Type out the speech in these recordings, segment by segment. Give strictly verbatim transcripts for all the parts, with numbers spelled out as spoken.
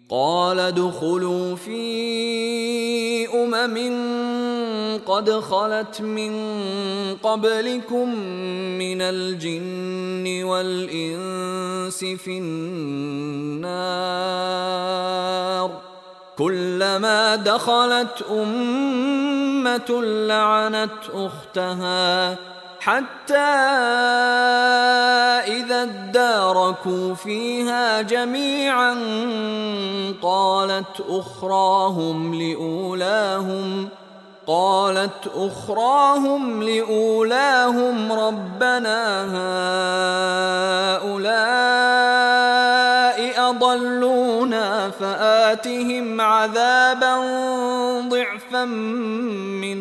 قال ادخلوا في أمم قد خلت من قبلكم من الجن والإنس في النار كلما دخلت أمة لعنت أختها حتى إذا اداركوا فيها جميعا قالت أخراهم لأولاهم قالت أخراهم لأولاهم ربنا هؤلاء أضلونا فآتهم عذابا ضعفا من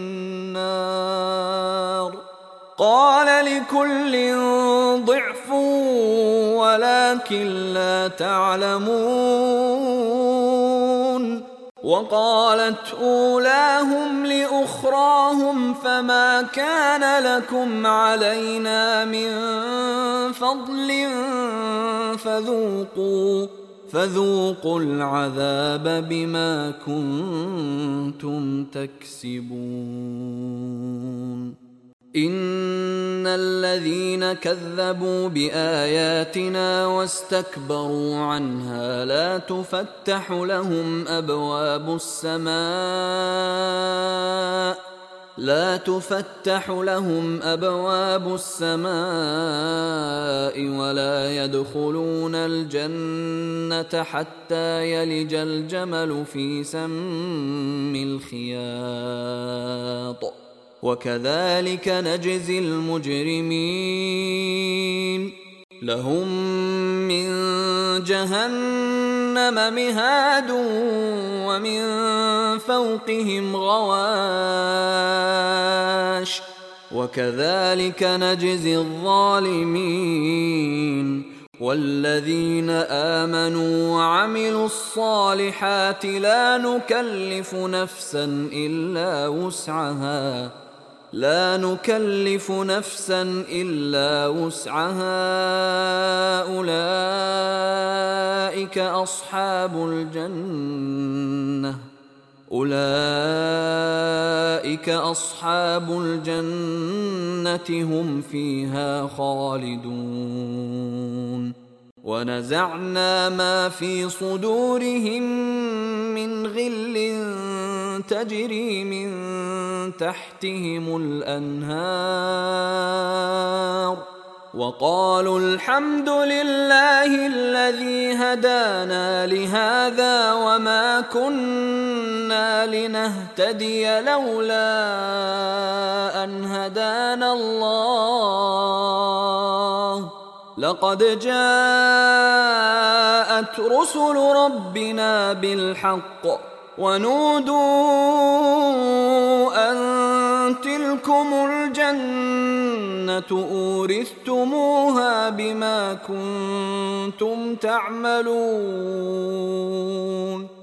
النار قال لكل ضعف ولكن لا تعلمون وقالت أولاهم لأخراهم فما كان لكم علينا من فضل فذوقوا فذوقوا العذاب بما كنتم تكسبون إن الذين كذبوا بآياتنا واستكبروا عنها لا تفتح لهم أبواب السماء لا تفتح لهم أبواب السماء ولا يدخلون الجنة حتى يلج الجمل في سم الخياط وكذلك نجزي المجرمين لهم من جهنم مهاد ومن فوقهم غواش وكذلك نجزي الظالمين والذين آمنوا وعملوا الصالحات لا نكلف نفسا إلا وسعها لا نكلف نفسا إلا وسعها أولئك أصحاب الجنة أولئك أصحاب الجنة هم فيها خالدون ونزعنا ما في صدورهم من غل تجري من تحتهم الأنهار وقالوا الحمد لله الذي هدانا لهذا وما كنا لنهتدي لولا أن هدانا الله لقد جاءت رسل ربنا بالحق ونودوا أن تلكم الجنة أورثتموها بما كنتم تعملون